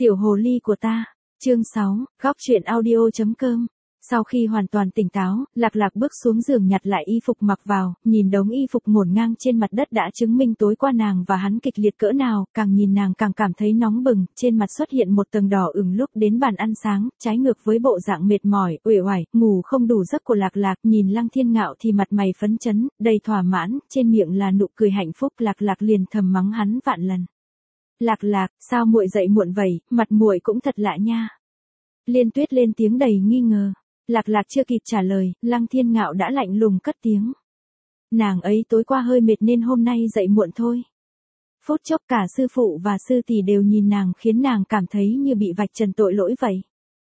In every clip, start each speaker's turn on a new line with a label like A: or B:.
A: Tiểu hồ ly của ta. Chương 6, góc truyện audio.com. Sau khi hoàn toàn tỉnh táo, Lạc Lạc bước xuống giường nhặt lại y phục mặc vào, nhìn đống y phục ngổn ngang trên mặt đất đã chứng minh tối qua nàng và hắn kịch liệt cỡ nào, càng nhìn nàng càng cảm thấy nóng bừng, trên mặt xuất hiện một tầng đỏ ửng lúc đến bàn ăn sáng, trái ngược với bộ dạng mệt mỏi, uể oải, ngủ không đủ giấc của Lạc Lạc, nhìn Lăng Thiên Ngạo thì mặt mày phấn chấn, đầy thỏa mãn, trên miệng là nụ cười hạnh phúc, Lạc Lạc liền thầm mắng hắn vạn lần. Lạc Lạc, sao muội dậy muộn vậy, mặt muội cũng thật lạ nha. Liên Tuyết lên tiếng đầy nghi ngờ. Lạc Lạc chưa kịp trả lời, Lăng Thiên Ngạo đã lạnh lùng cất tiếng. Nàng ấy tối qua hơi mệt nên hôm nay dậy muộn thôi. Phút chốc cả sư phụ và sư tỷ đều nhìn nàng khiến nàng cảm thấy như bị vạch trần tội lỗi vậy.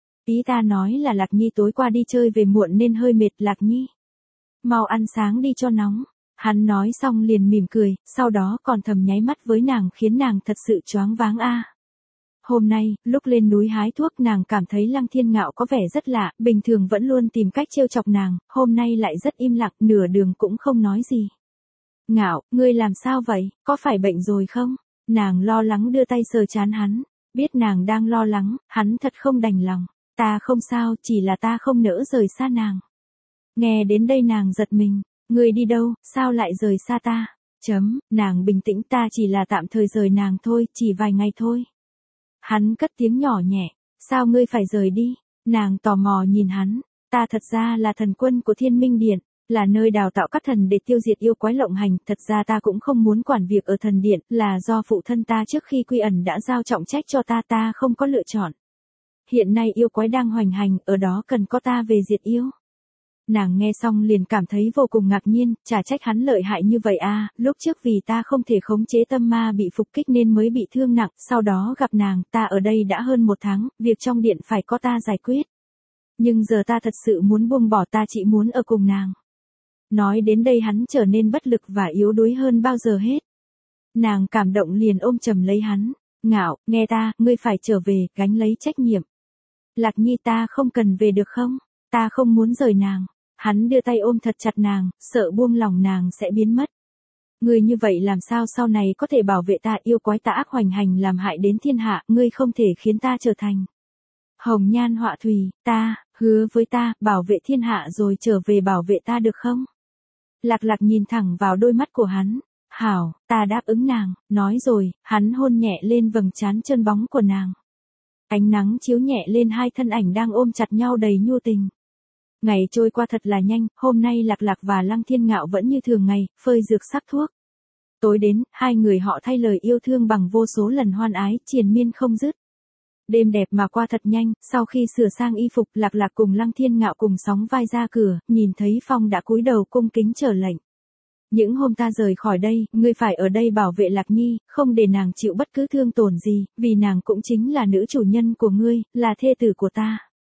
A: Ý ta nói là Lạc Nhi tối qua đi chơi về muộn nên hơi mệt. Lạc Nhi, mau ăn sáng đi cho nóng. Hắn nói xong liền mỉm cười, sau đó còn thầm nháy mắt với nàng khiến nàng thật sự choáng váng a. Hôm nay, lúc lên núi hái thuốc nàng cảm thấy Lăng Thiên Ngạo có vẻ rất lạ, bình thường vẫn luôn tìm cách trêu chọc nàng, hôm nay lại rất im lặng, nửa đường cũng không nói gì. Ngạo, ngươi làm sao vậy, có phải bệnh rồi không? Nàng lo lắng đưa tay sờ trán hắn, biết nàng đang lo lắng, hắn thật không đành lòng. Ta không sao, chỉ là ta không nỡ rời xa nàng. Nghe đến đây nàng giật mình, ngươi đi đâu, sao lại rời xa ta? Nàng bình tĩnh, ta chỉ là tạm thời rời nàng thôi, chỉ vài ngày thôi. Hắn cất tiếng nhỏ nhẹ, sao ngươi phải rời đi? Nàng tò mò nhìn hắn, ta thật ra là thần quân của Thiên Minh Điện, là nơi đào tạo các thần để tiêu diệt yêu quái lộng hành, thật ra ta cũng không muốn quản việc ở thần điện, là do phụ thân ta trước khi quy ẩn đã giao trọng trách cho ta không có lựa chọn. Hiện nay yêu quái đang hoành hành, ở đó cần có ta về diệt yêu. Nàng nghe xong liền cảm thấy vô cùng ngạc nhiên, chả trách hắn lợi hại như vậy à, lúc trước vì ta không thể khống chế tâm ma bị phục kích nên mới bị thương nặng, sau đó gặp nàng, ta ở đây đã hơn 1 tháng, việc trong điện phải có ta giải quyết. Nhưng giờ ta thật sự muốn buông bỏ, ta chỉ muốn ở cùng nàng. Nói đến đây hắn trở nên bất lực và yếu đuối hơn bao giờ hết. Nàng cảm động liền ôm chầm lấy hắn, Ngạo, nghe ta, ngươi phải trở về, gánh lấy trách nhiệm. Lạc Nhi, ta không cần về được không? Ta không muốn rời nàng. Hắn đưa tay ôm thật chặt nàng, sợ buông lòng nàng sẽ biến mất. Ngươi như vậy làm sao sau này có thể bảo vệ ta, yêu quái tà ác hoành hành làm hại đến thiên hạ, ngươi không thể khiến ta trở thành hồng nhan họa thủy, ta, hứa với ta, bảo vệ thiên hạ rồi trở về bảo vệ ta được không? Lạc Lạc nhìn thẳng vào đôi mắt của hắn, hảo, ta đáp ứng nàng, nói rồi, hắn hôn nhẹ lên vầng trán trơn bóng của nàng. Ánh nắng chiếu nhẹ lên hai thân ảnh đang ôm chặt nhau đầy nhu tình. Ngày trôi qua thật là nhanh, hôm nay Lạc Lạc và Lăng Thiên Ngạo vẫn như thường ngày, phơi dược sắc thuốc. Tối đến, hai người họ thay lời yêu thương bằng vô số lần hoan ái, triền miên không dứt. Đêm đẹp mà qua thật nhanh, sau khi sửa sang y phục, Lạc Lạc cùng Lăng Thiên Ngạo cùng sóng vai ra cửa, nhìn thấy Phong đã cúi đầu cung kính trở lệnh. Những hôm ta rời khỏi đây, ngươi phải ở đây bảo vệ Lạc Nhi, không để nàng chịu bất cứ thương tổn gì, vì nàng cũng chính là nữ chủ nhân của ngươi, là thê tử của ta.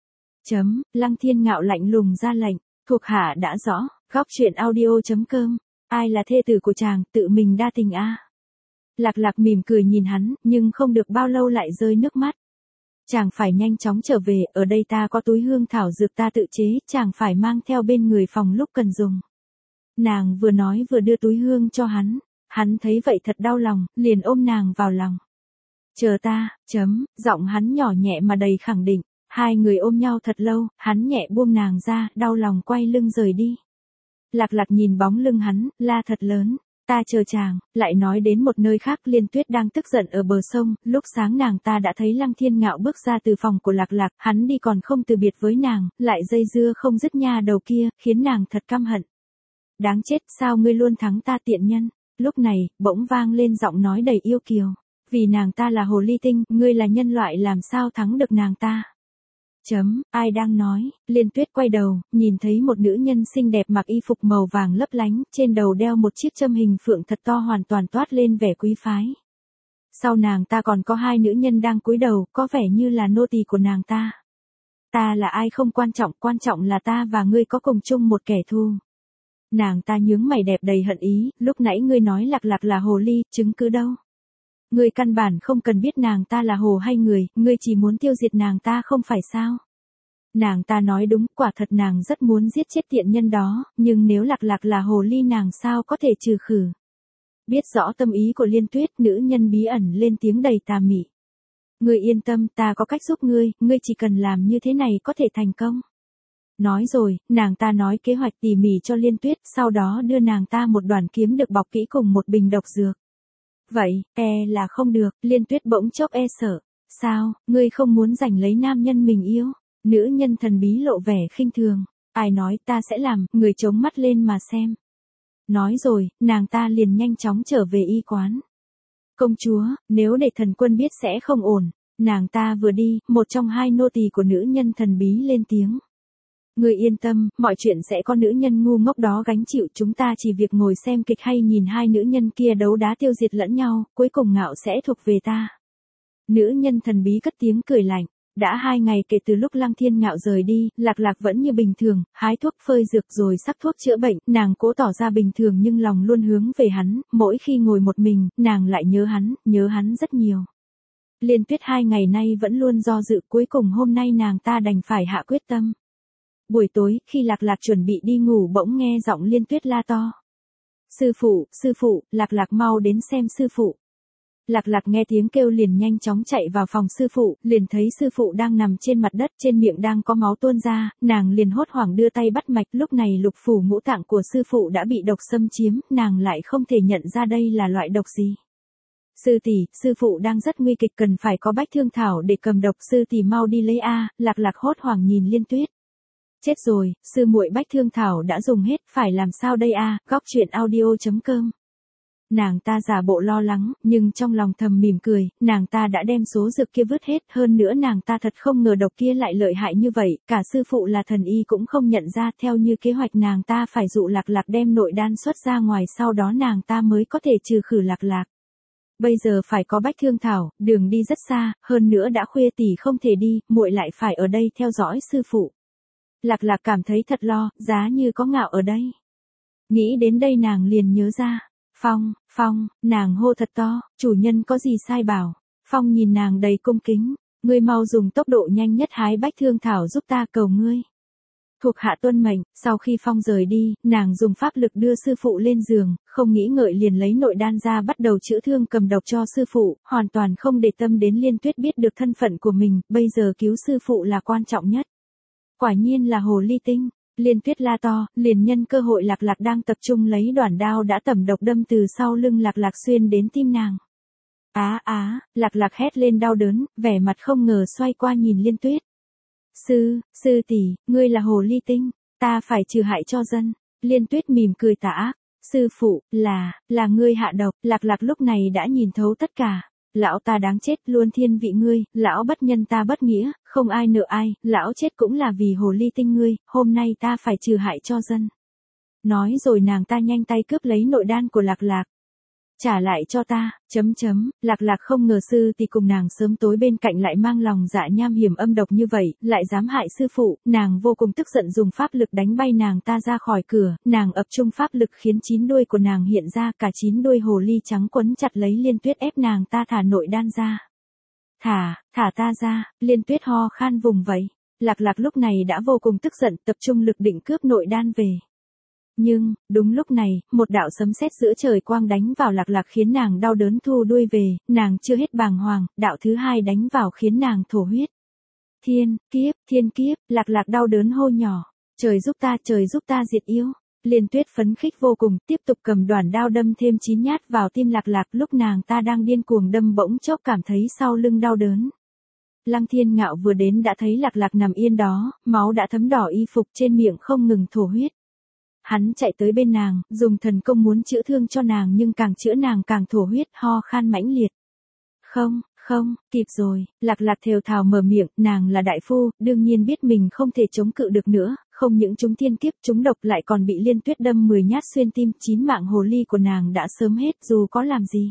A: Lăng Thiên Ngạo lạnh lùng ra lệnh, thuộc hạ đã rõ, góc truyện audio.com, ai là thê tử của chàng, tự mình đa tình a. Lạc Lạc mỉm cười nhìn hắn, nhưng không được bao lâu lại rơi nước mắt. Chàng phải nhanh chóng trở về, ở đây ta có túi hương thảo dược ta tự chế, chàng phải mang theo bên người phòng lúc cần dùng. Nàng vừa nói vừa đưa túi hương cho hắn thấy vậy thật đau lòng, liền ôm nàng vào lòng. Chờ ta, giọng hắn nhỏ nhẹ mà đầy khẳng định. Hai người ôm nhau thật lâu, hắn nhẹ buông nàng ra, đau lòng quay lưng rời đi. Lạc Lạc nhìn bóng lưng hắn, la thật lớn, ta chờ chàng, lại nói đến một nơi khác. Liên Tuyết đang tức giận ở bờ sông, lúc sáng nàng ta đã thấy Lăng Thiên Ngạo bước ra từ phòng của Lạc Lạc, hắn đi còn không từ biệt với nàng, lại dây dưa không dứt nha đầu kia, khiến nàng thật căm hận. Đáng chết, sao ngươi luôn thắng ta tiện nhân? Lúc này, bỗng vang lên giọng nói đầy yêu kiều, vì nàng ta là hồ ly tinh, ngươi là nhân loại làm sao thắng được nàng ta? Ai đang nói? Liên Tuyết quay đầu, nhìn thấy một nữ nhân xinh đẹp mặc y phục màu vàng lấp lánh, trên đầu đeo một chiếc châm hình phượng thật to hoàn toàn toát lên vẻ quý phái. Sau nàng ta còn có hai nữ nhân đang cúi đầu, có vẻ như là nô tỳ của nàng ta. Ta là ai không quan trọng là ta và ngươi có cùng chung một kẻ thù. Nàng ta nhướng mày đẹp đầy hận ý, lúc nãy ngươi nói Lạc Lạc là hồ ly, chứng cứ đâu? Ngươi căn bản không cần biết nàng ta là hồ hay người, ngươi chỉ muốn tiêu diệt nàng ta không phải sao? Nàng ta nói đúng, quả thật nàng rất muốn giết chết tiện nhân đó, nhưng nếu Lạc Lạc là hồ ly nàng sao có thể trừ khử? Biết rõ tâm ý của Liên Tuyết, nữ nhân bí ẩn lên tiếng đầy tà mị. Ngươi yên tâm, ta có cách giúp ngươi chỉ cần làm như thế này có thể thành công. Nói rồi, nàng ta nói kế hoạch tỉ mỉ cho Liên Tuyết, sau đó đưa nàng ta một đoàn kiếm được bọc kỹ cùng một bình độc dược. Vậy, là không được, Liên Tuyết bỗng chốc sợ. Sao, ngươi không muốn giành lấy nam nhân mình yêu? Nữ nhân thần bí lộ vẻ khinh thường. Ai nói ta sẽ làm, người chống mắt lên mà xem. Nói rồi, nàng ta liền nhanh chóng trở về y quán. Công chúa, nếu để thần quân biết sẽ không ổn. Nàng ta vừa đi, một trong hai nô tỳ của nữ nhân thần bí lên tiếng. Người yên tâm, mọi chuyện sẽ có nữ nhân ngu ngốc đó gánh chịu, chúng ta chỉ việc ngồi xem kịch hay nhìn hai nữ nhân kia đấu đá tiêu diệt lẫn nhau, cuối cùng ngạo sẽ thuộc về ta. Nữ nhân thần bí cất tiếng cười lạnh. Đã 2 ngày kể từ lúc Lăng Thiên Ngạo rời đi, Lạc Lạc vẫn như bình thường, hái thuốc phơi dược rồi sắc thuốc chữa bệnh, nàng cố tỏ ra bình thường nhưng lòng luôn hướng về hắn, mỗi khi ngồi một mình, nàng lại nhớ hắn rất nhiều. Liên Tuyết 2 ngày nay vẫn luôn do dự, cuối cùng hôm nay nàng ta đành phải hạ quyết tâm. Buổi tối, khi Lạc Lạc chuẩn bị đi ngủ bỗng nghe giọng Liên Tuyết la to. Sư phụ, Lạc Lạc mau đến xem sư phụ. Lạc Lạc nghe tiếng kêu liền nhanh chóng chạy vào phòng sư phụ, liền thấy sư phụ đang nằm trên mặt đất, trên miệng đang có máu tuôn ra, nàng liền hốt hoảng đưa tay bắt mạch, lúc này lục phủ ngũ tạng của sư phụ đã bị độc xâm chiếm, nàng lại không thể nhận ra đây là loại độc gì. Sư tỷ, sư phụ đang rất nguy kịch, cần phải có bách thương thảo để cầm độc, sư tỷ mau đi lấy a. Lạc Lạc hốt hoảng nhìn Liên Tuyết. Chết rồi, sư muội bách thương thảo đã dùng hết, phải làm sao đây a? Góc truyện audio.com. Nàng ta giả bộ lo lắng, nhưng trong lòng thầm mỉm cười, nàng ta đã đem số dược kia vứt hết, hơn nữa nàng ta thật không ngờ độc kia lại lợi hại như vậy, cả sư phụ là thần y cũng không nhận ra, theo như kế hoạch nàng ta phải dụ Lạc Lạc đem nội đan xuất ra ngoài, sau đó nàng ta mới có thể trừ khử Lạc Lạc. Bây giờ phải có bách thương thảo, đường đi rất xa, hơn nữa đã khuya tỷ không thể đi, muội lại phải ở đây theo dõi sư phụ. Lạc Lạc cảm thấy thật lo, giá như có Ngạo ở đây. Nghĩ đến đây nàng liền nhớ ra. Phong, nàng hô thật to, chủ nhân có gì sai bảo. Phong nhìn nàng đầy cung kính, ngươi mau dùng tốc độ nhanh nhất hái bách thương thảo giúp ta, cầu ngươi. Thuộc hạ tuân mệnh. Sau khi Phong rời đi, nàng dùng pháp lực đưa sư phụ lên giường, không nghĩ ngợi liền lấy nội đan ra bắt đầu chữa thương cầm độc cho sư phụ, hoàn toàn không để tâm đến Liên Tuyết biết được thân phận của mình, bây giờ cứu sư phụ là quan trọng nhất. Quả nhiên là hồ ly tinh. Liên Tuyết la to, liền nhân cơ hội Lạc Lạc đang tập trung lấy đoản đao đã tẩm độc đâm từ sau lưng Lạc Lạc xuyên đến tim nàng. Lạc Lạc hét lên đau đớn, vẻ mặt không ngờ xoay qua nhìn Liên Tuyết. Sư tỷ, ngươi là hồ ly tinh, ta phải trừ hại cho dân. Liên Tuyết mỉm cười tà ác. Sư phụ, là ngươi hạ độc. Lạc Lạc lúc này đã nhìn thấu tất cả. Lão ta đáng chết, luôn thiên vị ngươi, lão bất nhân ta bất nghĩa, không ai nợ ai, lão chết cũng là vì hồ ly tinh ngươi, hôm nay ta phải trừ hại cho dân. Nói rồi nàng ta nhanh tay cướp lấy nội đan của Lạc Lạc. Trả lại cho ta, Lạc Lạc không ngờ sư tỷ cùng nàng sớm tối bên cạnh lại mang lòng dạ nham hiểm âm độc như vậy, lại dám hại sư phụ, nàng vô cùng tức giận dùng pháp lực đánh bay nàng ta ra khỏi cửa, nàng ập trung pháp lực khiến 9 đuôi của nàng hiện ra, cả 9 đuôi hồ ly trắng quấn chặt lấy Liên Tuyết ép nàng ta thả nội đan ra. Thả ta ra. Liên Tuyết ho khan vùng vẫy. Lạc Lạc lúc này đã vô cùng tức giận, tập trung lực định cướp nội đan về. Nhưng, đúng lúc này, một đạo sấm sét giữa trời quang đánh vào Lạc Lạc khiến nàng đau đớn thu đuôi về, nàng chưa hết bàng hoàng, đạo thứ hai đánh vào khiến nàng thổ huyết. Thiên kiếp, Lạc Lạc đau đớn hô nhỏ, trời giúp ta diệt yêu. Liên Tuyết phấn khích vô cùng, tiếp tục cầm đoản đao đâm thêm 9 nhát vào tim Lạc Lạc, lúc nàng ta đang điên cuồng đâm bỗng chốc cảm thấy sau lưng đau đớn. Lăng Thiên Ngạo vừa đến đã thấy Lạc Lạc nằm yên đó, máu đã thấm đỏ y phục, trên miệng không ngừng thổ huyết. Hắn chạy tới bên nàng, dùng thần công muốn chữa thương cho nàng nhưng càng chữa nàng càng thổ huyết, ho khan mãnh liệt. Không, kịp rồi. Lạc Lạc thều thào mở miệng, nàng là đại phu, đương nhiên biết mình không thể chống cự được nữa, không những trúng thiên kiếp trúng độc lại còn bị Liên Tuyết đâm 10 nhát xuyên tim, 9 mạng hồ ly của nàng đã sớm hết dù có làm gì.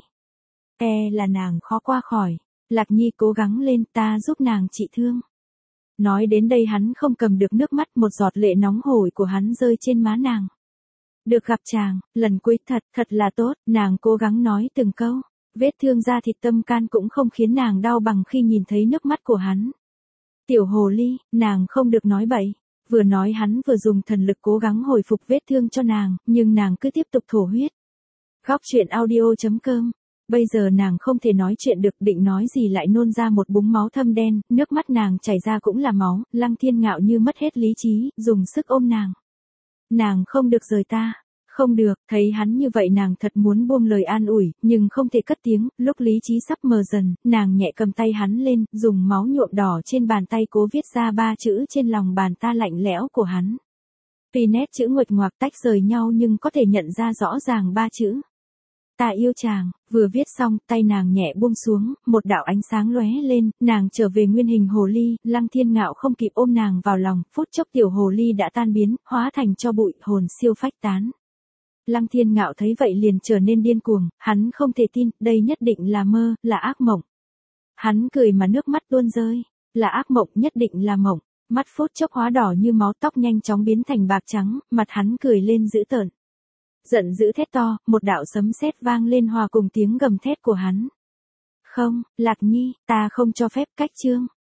A: Là nàng khó qua khỏi. Lạc Nhi cố gắng lên, ta giúp nàng trị thương. Nói đến đây hắn không cầm được nước mắt, một giọt lệ nóng hổi của hắn rơi trên má nàng. Được gặp chàng, lần cuối thật là tốt, nàng cố gắng nói từng câu. Vết thương da thịt tâm can cũng không khiến nàng đau bằng khi nhìn thấy nước mắt của hắn. Tiểu hồ ly, nàng không được nói bậy. Vừa nói hắn vừa dùng thần lực cố gắng hồi phục vết thương cho nàng, nhưng nàng cứ tiếp tục thổ huyết. Góc truyện audio.com Bây giờ nàng không thể nói chuyện được, định nói gì lại nôn ra một búng máu thâm đen, nước mắt nàng chảy ra cũng là máu, Lăng Thiên Ngạo như mất hết lý trí, dùng sức ôm nàng. Nàng không được rời ta. Không được, thấy hắn như vậy nàng thật muốn buông lời an ủi, nhưng không thể cất tiếng, lúc lý trí sắp mờ dần, nàng nhẹ cầm tay hắn lên, dùng máu nhuộm đỏ trên bàn tay cố viết ra 3 chữ trên lòng bàn ta lạnh lẽo của hắn. Tuy nét chữ nguệch ngoạc tách rời nhau nhưng có thể nhận ra rõ ràng 3 chữ. Ta yêu chàng, vừa viết xong, tay nàng nhẹ buông xuống, một đạo ánh sáng lóe lên, nàng trở về nguyên hình hồ ly, Lăng Thiên Ngạo không kịp ôm nàng vào lòng, phút chốc tiểu hồ ly đã tan biến, hóa thành tro bụi, hồn siêu phách tán. Lăng Thiên Ngạo thấy vậy liền trở nên điên cuồng, hắn không thể tin, đây nhất định là mơ, là ác mộng. Hắn cười mà nước mắt tuôn rơi, là ác mộng, nhất định là mộng, mắt phút chốc hóa đỏ như máu, tóc nhanh chóng biến thành bạc trắng, mặt hắn cười lên dữ tợn. Giận dữ thét to, một đạo sấm sét vang lên hòa cùng tiếng gầm thét của hắn. Không, Lạc Nhi, ta không cho phép, cách chương.